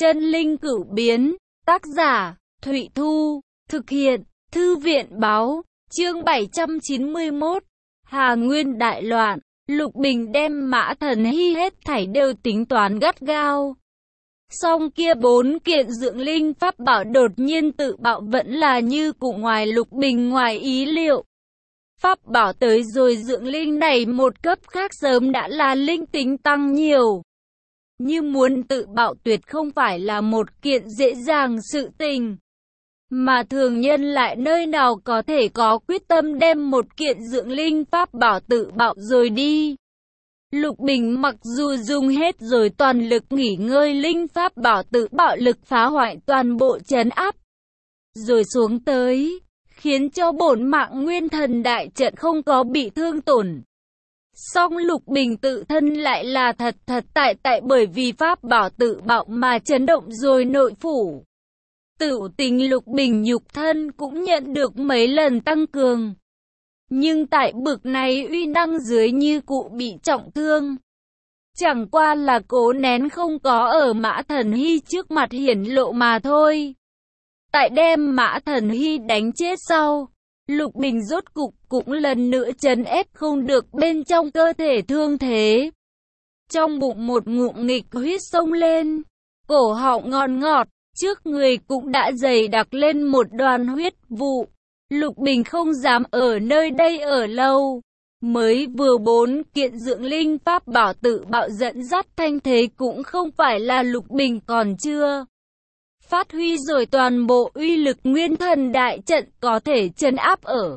Chân linh cửu biến, tác giả, Thụy Thu, thực hiện, Thư viện báo, chương 791, Hà Nguyên đại loạn, Lục Bình đem Mã Thần Hy hết thảy đều tính toán gắt gao. Song kia 4 kiện dưỡng linh pháp bảo đột nhiên tự bạo vẫn là như cũ ngoài Lục Bình ngoài ý liệu. Pháp bảo tới rồi dưỡng linh này một cấp khác sớm đã là linh tính tăng nhiều. Như muốn tự bạo tuyệt không phải là một kiện dễ dàng sự tình. Mà thường nhân lại nơi nào có thể có quyết tâm đem một kiện dưỡng linh pháp bảo tự bạo rồi đi. Lục Bình mặc dù dùng hết rồi toàn lực nghỉ ngơi linh pháp bảo tự bạo lực phá hoại toàn bộ trấn áp. Rồi xuống tới, khiến cho bổn mạng nguyên thần đại trận không có bị thương tổn. Song Lục Bình tự thân lại là thật tại bởi vì pháp bảo tự bạo mà chấn động rồi nội phủ. Tử tình Lục Bình nhục thân cũng nhận được mấy lần tăng cường. Nhưng tại bực này uy năng dưới như cụ bị trọng thương. Chẳng qua là cố nén không có ở Mã Thần Hy trước mặt hiển lộ mà thôi. Tại đem Mã Thần Hy đánh chết sau, Lục Bình rốt cục cũng lần nữa trấn ép không được bên trong cơ thể thương thế. Trong bụng một ngụm nghịch huyết xông lên, cổ họng ngon ngọt, trước người cũng đã dày đặc lên một đoàn huyết vụ. Lục Bình không dám ở nơi đây ở lâu. Mới vừa 4 kiện dưỡng linh pháp bảo tự bạo dẫn dắt thanh thế cũng không phải là Lục Bình còn chưa phát huy rồi toàn bộ uy lực nguyên thần đại trận có thể trấn áp ở.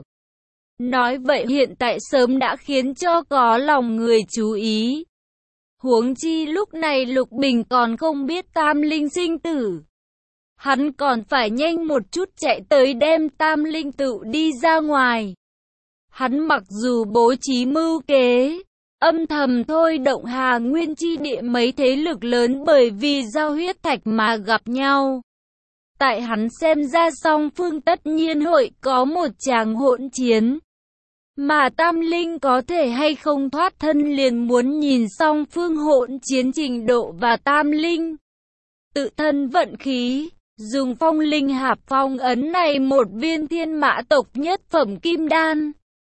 Nói vậy hiện tại sớm đã khiến cho có lòng người chú ý. Huống chi lúc này Lục Bình còn không biết tam linh sinh tử. Hắn còn phải nhanh một chút chạy tới đem tam linh tự đi ra ngoài. Hắn mặc dù bố trí mưu kế, âm thầm thôi động Hà Nguyên chi địa mấy thế lực lớn bởi vì giao huyết thạch mà gặp nhau. Tại hắn xem ra song phương tất nhiên hội có một tràng hỗn chiến. Mà tam linh có thể hay không thoát thân liền muốn nhìn song phương hỗn chiến trình độ và tam linh. Tự thân vận khí, dùng phong linh hạp phong ấn này một viên thiên mã tộc nhất phẩm kim đan.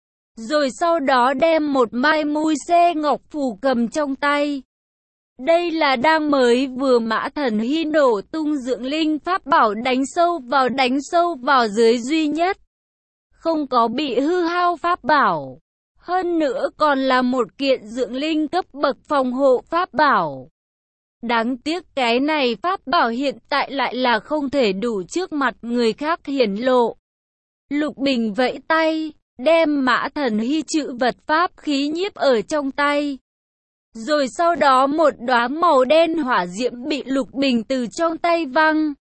Rồi sau đó đem một mai mui xe ngọc phù cầm trong tay. Đây là đang mới vừa Mã Thần Hy nổ tung dưỡng linh pháp bảo đánh sâu vào dưới duy nhất. Không có bị hư hao pháp bảo. Hơn nữa còn là một kiện dưỡng linh cấp bậc phòng hộ pháp bảo. Đáng tiếc cái này pháp bảo hiện tại lại là không thể đủ trước mặt người khác hiển lộ. Lục Bình vẫy tay, đem Mã Thần Hy chữ vật pháp khí nhiếp ở trong tay. Rồi sau đó một đóa màu đen hỏa diễm bị Lục Bình từ trong tay văng.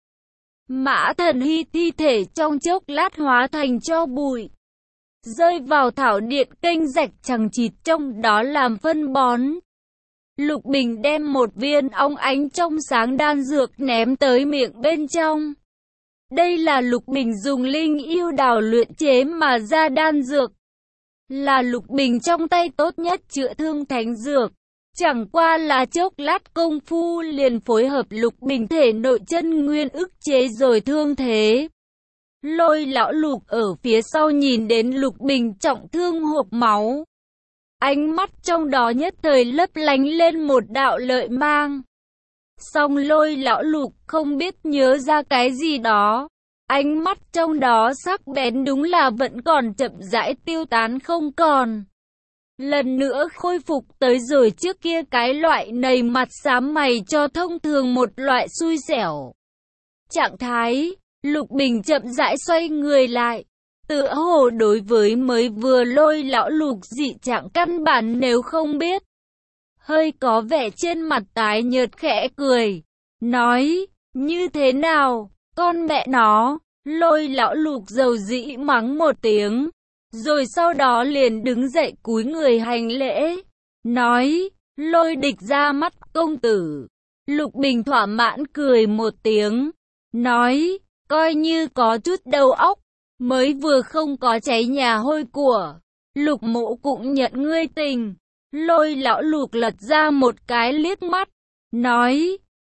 Mã Thần Hy thi thể trong chốc lát hóa thành tro bụi, rơi vào thảo điện kênh rạch chằng chịt trong đó làm phân bón. Lục Bình đem một viên óng ánh trong sáng đan dược ném tới miệng bên trong. Đây là Lục Bình dùng linh yêu đào luyện chế mà ra đan dược. Là Lục Bình trong tay tốt nhất chữa thương thánh dược. Chẳng qua là chốc lát công phu liền phối hợp Lục Bình thể nội chân nguyên ức chế rồi thương thế. Lôi lão Lục ở phía sau nhìn đến Lục Bình trọng thương hộc máu. Ánh mắt trong đó nhất thời lấp lánh lên một đạo lợi mang. Song Lôi lão Lục không biết nhớ ra cái gì đó. Ánh mắt trong đó sắc bén đúng là vẫn còn chậm rãi tiêu tán không còn. Lần nữa khôi phục tới rồi trước kia cái loại nầy mặt xám mày cho thông thường một loại xui xẻo. Trạng thái, Lục Bình chậm rãi xoay người lại. Tựa hồ đối với mới vừa Lôi lão Lục dị trạng căn bản nếu không biết. Hơi có vẻ trên mặt tái nhợt khẽ cười. Nói, như thế nào, con mẹ nó, Lôi lão Lục dầu dĩ mắng một tiếng. Rồi sau đó liền đứng dậy cúi người hành lễ. Nói, Lôi địch ra mắt công tử. Lục Bình thỏa mãn cười một tiếng. Nói, coi như có chút đầu óc. Mới vừa không có cháy nhà hôi của. Lục mộ cũng nhận ngươi tình. Lôi lão Lục lật ra một cái liếc mắt. Nói,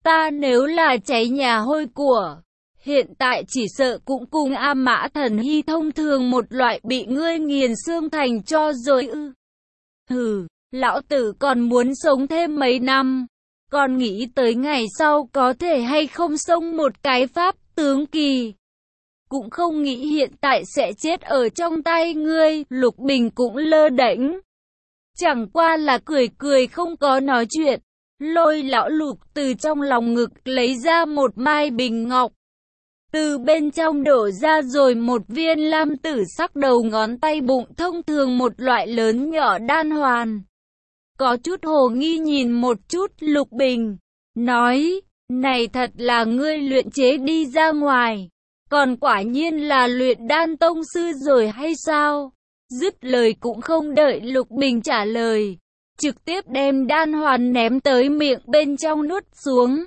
Ta nếu là cháy nhà hôi của, hiện tại chỉ sợ cũng cùng A Mã Thần Hy thông thường một loại bị ngươi nghiền xương thành tro rồi ư. Hừ, lão tử còn muốn sống thêm mấy năm, còn nghĩ tới ngày sau có thể hay không xông một cái pháp tướng kỳ. Cũng không nghĩ hiện tại sẽ chết ở trong tay ngươi. Lục Bình cũng lơ đễnh, chẳng qua là cười cười không có nói chuyện. Lôi lão Lục từ trong lòng ngực lấy ra một mai bình ngọc, từ bên trong đổ ra rồi một viên lam tử sắc đầu ngón tay bụng thông thường một loại lớn nhỏ đan hoàn. Có chút hồ nghi nhìn một chút Lục Bình, nói, này thật là ngươi luyện chế đi ra ngoài, còn quả nhiên là luyện đan tông sư rồi hay sao? Dứt lời cũng không đợi Lục Bình trả lời, trực tiếp đem đan hoàn ném tới miệng bên trong nuốt xuống.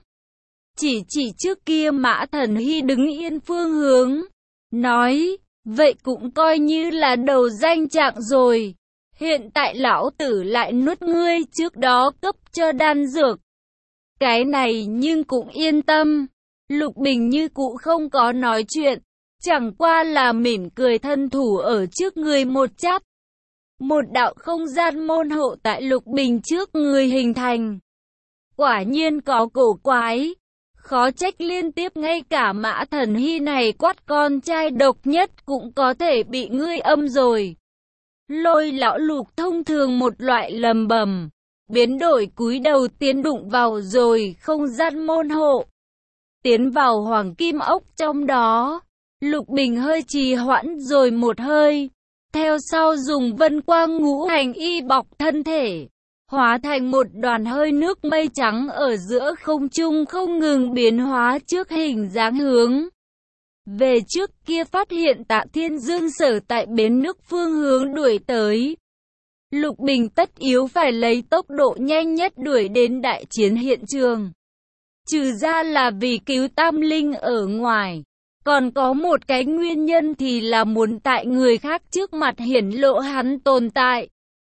Chỉ trước kia Mã Thần Hy đứng yên phương hướng, nói, vậy cũng coi như là đầu danh trạng rồi. Hiện tại lão tử lại nuốt ngươi trước đó cấp cho đan dược. Cái này nhưng cũng yên tâm. Lục Bình như cũ không có nói chuyện, chẳng qua là mỉm cười thân thủ ở trước người một chắp. Một đạo không gian môn hộ tại Lục Bình trước người hình thành. Quả nhiên có cổ quái. Khó trách liên tiếp ngay cả Mã Thần Hy này quát con trai độc nhất cũng có thể bị ngươi âm rồi. Lôi lão Lục thông thường một loại lầm bầm, biến đổi cúi đầu tiến đụng vào rồi không gian môn hộ. Tiến vào hoàng kim ốc trong đó, Lục Bình hơi trì hoãn rồi một hơi. Theo sau dùng vân quang ngũ hành y bọc thân thể, hóa thành một đoàn hơi nước mây trắng ở giữa không trung không ngừng biến hóa trước hình dáng hướng. Về trước kia phát hiện Tạ Thiên Dương Sở tại bến nước phương hướng đuổi tới. Lục Bình tất yếu phải lấy tốc độ nhanh nhất đuổi đến đại chiến hiện trường. Trừ ra là vì cứu Tam Linh ở ngoài, còn có một cái nguyên nhân thì là muốn tại người khác trước mặt hiển lộ hắn tồn tại.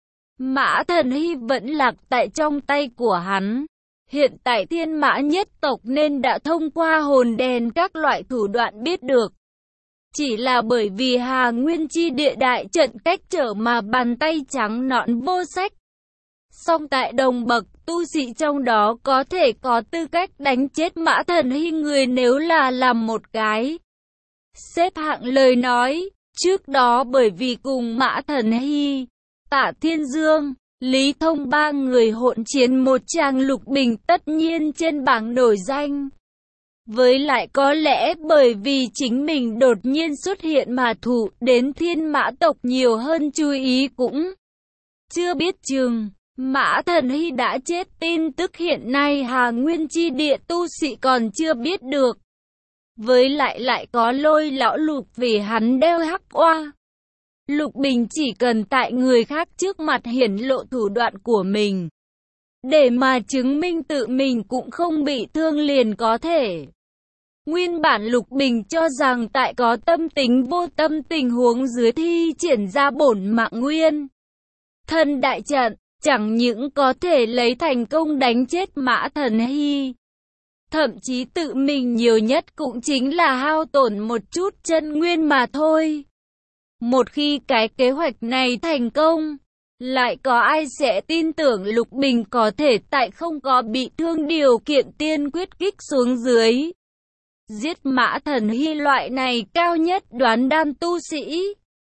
Mã Thần Hy vẫn lạc tại trong tay của hắn. Hiện tại Thiên Mã nhất tộc nên đã thông qua hồn đèn các loại thủ đoạn biết được. Chỉ là bởi vì Hà Nguyên Chi địa đại trận cách trở mà bàn tay trắng nõn vô sách. Song tại đồng bậc tu sĩ trong đó có thể có tư cách đánh chết Mã Thần Hy người nếu là làm một cái xếp hạng lời nói. Trước đó bởi vì cùng Mã Thần Hy, Tạ Thiên Dương, Lý Thông ba người hỗn chiến một tràng, Lục Bình tất nhiên trên bảng nổi danh. Với lại có lẽ bởi vì chính mình đột nhiên xuất hiện mà thụ đến Thiên Mã tộc nhiều hơn chú ý cũng chưa biết chừng. Mã Thần Hy đã chết, tin tức hiện nay Hà Nguyên Chi địa tu sĩ còn chưa biết được. Với lại có Lôi lão Lục vì hắn đeo hắc oa. Lục Bình chỉ cần tại người khác trước mặt hiển lộ thủ đoạn của mình, để mà chứng minh tự mình cũng không bị thương liền có thể. Nguyên bản Lục Bình cho rằng tại có tâm tính vô tâm tình huống dưới thi triển ra bổn mạng nguyên thân đại trận, chẳng những có thể lấy thành công đánh chết Mã Thần Hy, thậm chí tự mình nhiều nhất cũng chính là hao tổn một chút chân nguyên mà thôi. Một khi cái kế hoạch này thành công, lại có ai sẽ tin tưởng Lục Bình có thể tại không có bị thương điều kiện tiên quyết kích xuống dưới giết Mã Thần Hy loại này cao nhất đoán đan tu sĩ.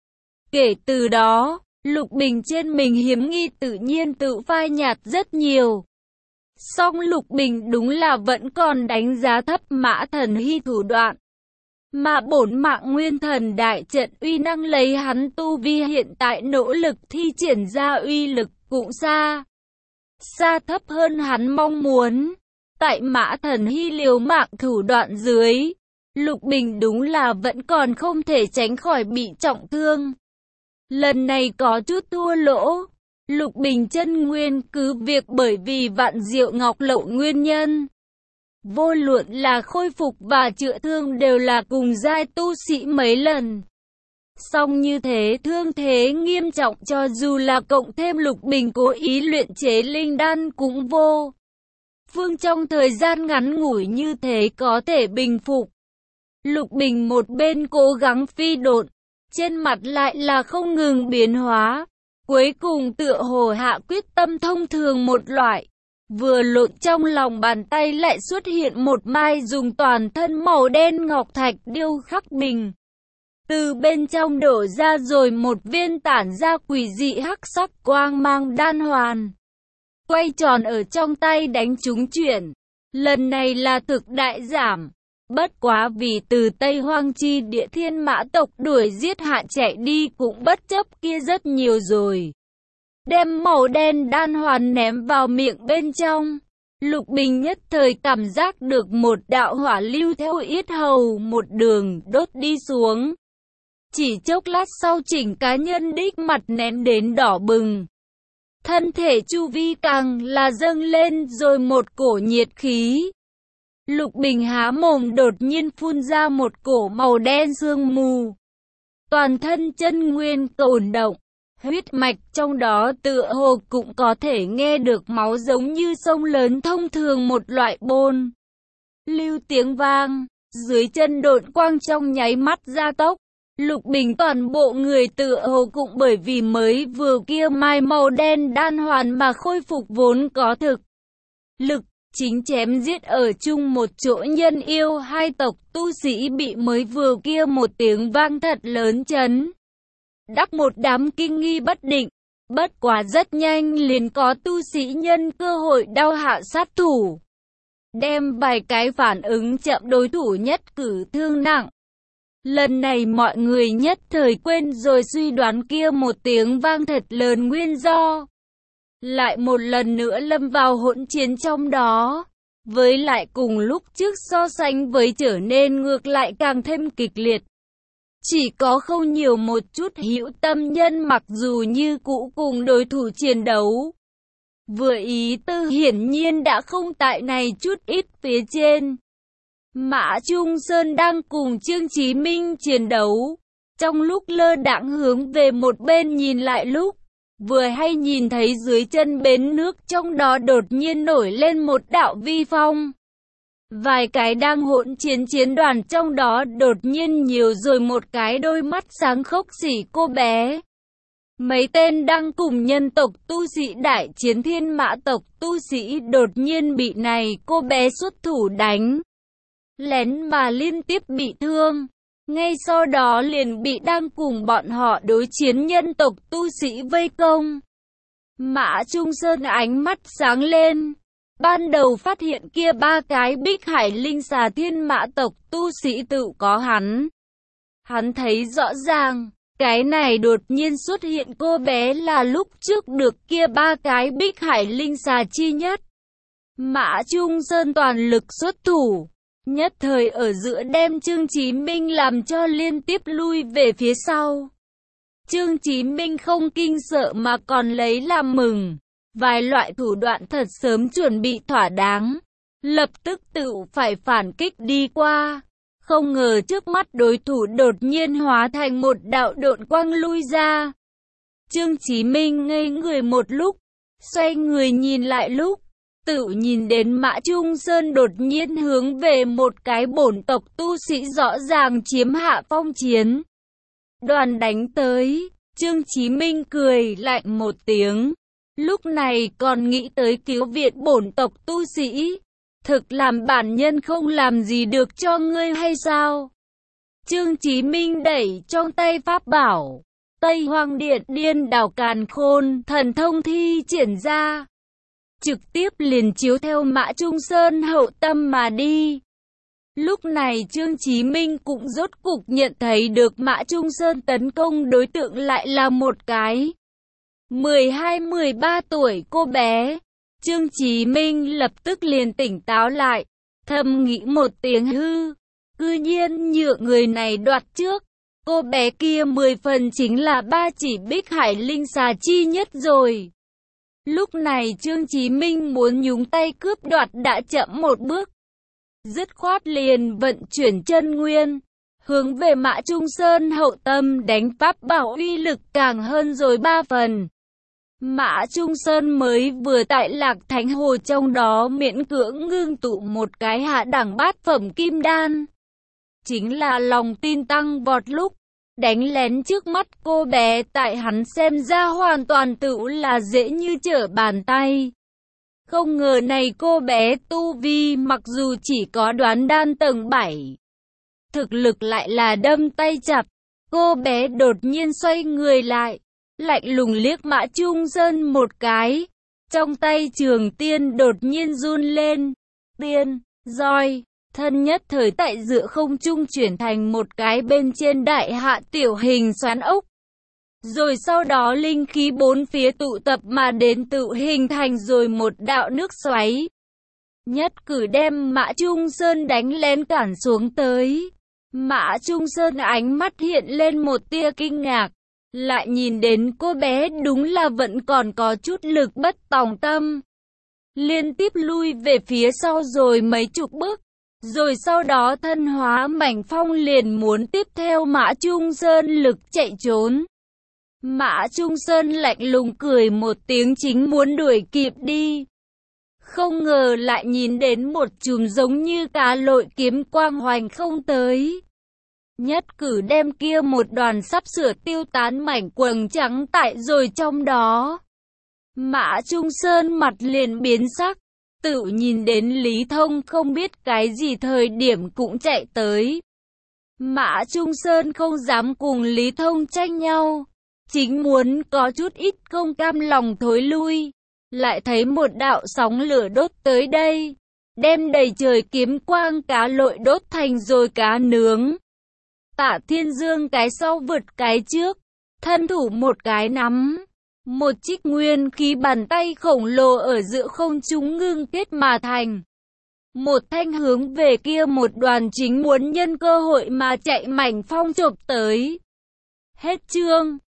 Kể từ đó, Lục Bình trên mình hiếm nghi tự nhiên tự phai nhạt rất nhiều. Song Lục Bình đúng là vẫn còn đánh giá thấp Mã Thần Hy thủ đoạn. Mà bổn mạng nguyên thần đại trận uy năng lấy hắn tu vi hiện tại nỗ lực thi triển ra uy lực cũng xa thấp hơn hắn mong muốn. Tại Mã Thần Hy liều mạng thủ đoạn dưới, Lục Bình đúng là vẫn còn không thể tránh khỏi bị trọng thương. Lần này có chút thua lỗ. Lục Bình chân nguyên cứ việc bởi vì Vạn Diệu Ngọc Lậu nguyên nhân, vô luận là khôi phục và chữa thương đều là cùng giai tu sĩ mấy lần. Song như thế thương thế nghiêm trọng, cho dù là cộng thêm Lục Bình cố ý luyện chế linh đan cũng vô phương trong thời gian ngắn ngủi như thế có thể bình phục. Lục Bình một bên cố gắng phi độn, trên mặt lại là không ngừng biến hóa. Cuối cùng tựa hồ hạ quyết tâm thông thường một loại. Vừa lộn trong lòng bàn tay lại xuất hiện một mai dùng toàn thân màu đen ngọc thạch điêu khắc bình. Từ bên trong đổ ra rồi một viên tản ra quỷ dị hắc sắc quang mang đan hoàn. Quay tròn ở trong tay đánh trúng chuyển. Lần này là thực đại giảm. Bất quá vì từ Tây Hoang chi địa thiên mã tộc đuổi giết hạ chạy đi cũng bất chấp kia rất nhiều rồi. Đem màu đen đan hoàn ném vào miệng bên trong. Lục Bình nhất thời cảm giác được một đạo hỏa lưu theo yết hầu một đường đốt đi xuống. Chỉ chốc lát sau chỉnh cá nhân đích mặt nén đến đỏ bừng. Thân thể chu vi càng là dâng lên rồi một cổ nhiệt khí. Lục Bình há mồm đột nhiên phun ra một cổ màu đen sương mù. Toàn thân chân nguyên cổn động. Huyết mạch trong đó tựa hồ cũng có thể nghe được máu giống như sông lớn thông thường một loại bôn. Lưu tiếng vang, dưới chân độn quang trong nháy mắt gia tốc. Lục Bình toàn bộ người tựa hồ cũng bởi vì mới vừa kia mai màu đen đan hoàn mà khôi phục vốn có thực lực. Chính chém giết ở chung một chỗ nhân yêu hai tộc tu sĩ bị mới vừa kia một tiếng vang thật lớn chấn. Đắc một đám kinh nghi bất định, bất quá rất nhanh liền có tu sĩ nhân cơ hội đao hạ sát thủ. Đem vài cái phản ứng chậm đối thủ nhất cử thương nặng. Lần này mọi người nhất thời quên rồi suy đoán kia một tiếng vang thật lớn nguyên do. Lại một lần nữa lâm vào hỗn chiến trong đó. Với lại cùng lúc trước so sánh với trở nên ngược lại càng thêm kịch liệt. Chỉ có không nhiều một chút hữu tâm nhân mặc dù như cũ cùng đối thủ chiến đấu. Vừa ý tư hiển nhiên đã không tại này chút ít phía trên. Mã Trung Sơn đang cùng Trương Chí Minh chiến đấu. Trong lúc lơ đãng hướng về một bên nhìn lại lúc, vừa hay nhìn thấy dưới chân bến nước trong đó đột nhiên nổi lên một đạo vi phong. Vài cái đang hỗn chiến đoàn trong đó đột nhiên nhiều rồi một cái đôi mắt sáng khốc xỉ cô bé. Mấy tên đang cùng nhân tộc tu sĩ đại chiến thiên mã tộc tu sĩ đột nhiên bị này cô bé xuất thủ đánh. Lén mà liên tiếp bị thương. Ngay sau đó liền bị đang cùng bọn họ đối chiến nhân tộc tu sĩ vây công. Mã Trung Sơn ánh mắt sáng lên. Ban đầu phát hiện kia ba cái bích hải linh xà thiên mã tộc tu sĩ tự có hắn. Hắn thấy rõ ràng, cái này đột nhiên xuất hiện cô bé là lúc trước được kia ba cái bích hải linh xà chi nhất. Mã Trung Sơn toàn lực xuất thủ. Nhất thời ở giữa đem Trương Chí Minh làm cho liên tiếp lui về phía sau. Trương Chí Minh không kinh sợ mà còn lấy làm mừng. Vài loại thủ đoạn thật sớm chuẩn bị thỏa đáng. Lập tức tự phải phản kích đi qua. Không ngờ trước mắt đối thủ đột nhiên hóa thành một đạo độn quang lui ra. Trương Chí Minh ngây người một lúc. Xoay người nhìn lại lúc. Tự nhìn đến Mã Trung Sơn đột nhiên hướng về một cái bổn tộc tu sĩ rõ ràng chiếm hạ phong chiến. Đoàn đánh tới, Trương Chí Minh cười lạnh một tiếng. Lúc này còn nghĩ tới cứu viện bổn tộc tu sĩ. Thực làm bản nhân không làm gì được cho ngươi hay sao? Trương Chí Minh đẩy trong tay pháp bảo. Tây Hoang Điện Điên Đảo Càn Khôn thần thông thi triển ra. Trực tiếp liền chiếu theo Mã Trung Sơn hậu tâm mà đi. Lúc này Trương Chí Minh cũng rốt cục nhận thấy được Mã Trung Sơn tấn công đối tượng lại là một cái 12-13 tuổi cô bé. Trương Chí Minh lập tức liền tỉnh táo lại, thầm nghĩ một tiếng hư, cư nhiên nhượng người này đoạt trước. Cô bé kia 10 phần chính là ba chỉ bích hải linh xà chi nhất rồi. Lúc này Trương Chí Minh muốn nhúng tay cướp đoạt đã chậm một bước. Dứt khoát liền vận chuyển chân nguyên, hướng về Mã Trung Sơn hậu tâm đánh pháp bảo uy lực càng hơn rồi 3 phần. Mã Trung Sơn mới vừa tại Lạc Thánh Hồ trong đó miễn cưỡng ngưng tụ một cái hạ đẳng bát phẩm kim đan. Chính là lòng tin tăng vọt lúc đánh lén trước mắt cô bé, tại hắn xem ra hoàn toàn tự là dễ như trở bàn tay. Không ngờ này cô bé tu vi mặc dù chỉ có đoán đan tầng 7, thực lực lại là đâm tay chặt. Cô bé đột nhiên xoay người lại, lạnh lùng liếc Mã Trung Sơn một cái. Trong tay trường tiên đột nhiên run lên. Tiên, roi, thân nhất thời tại giữa không trung chuyển thành một cái bên trên đại hạ tiểu hình xoắn ốc. Rồi sau đó linh khí bốn phía tụ tập mà đến tự hình thành rồi một đạo nước xoáy. Nhất cử đem Mã Trung Sơn đánh lén cản xuống tới. Mã Trung Sơn ánh mắt hiện lên một tia kinh ngạc. Lại nhìn đến cô bé đúng là vẫn còn có chút lực bất tòng tâm. Liên tiếp lui về phía sau rồi mấy chục bước. Rồi sau đó thân hóa mảnh phong liền muốn tiếp theo Mã Trung Sơn lực chạy trốn. Mã Trung Sơn lạnh lùng cười một tiếng chính muốn đuổi kịp đi. Không ngờ lại nhìn đến một chùm giống như cá lội kiếm quang hoành không tới. Nhất cử đem kia một đoàn sắp sửa tiêu tán mảnh quầng trắng tại rồi trong đó. Mã Trung Sơn mặt liền biến sắc. Tự nhìn đến Lý Thông không biết cái gì thời điểm cũng chạy tới. Mã Trung Sơn không dám cùng Lý Thông tranh nhau. Chính muốn có chút ít không cam lòng thối lui. Lại thấy một đạo sóng lửa đốt tới đây. Đem đầy trời kiếm quang cá lội đốt thành rồi cá nướng. Tạ Thiên Dương cái sau vượt cái trước. Thân thủ một cái nắm. Một trích nguyên khí bàn tay khổng lồ ở giữa không trung ngưng kết mà thành. Một thanh hướng về kia một đoàn chính muốn nhân cơ hội mà chạy mảnh phong chộp tới. Hết chương.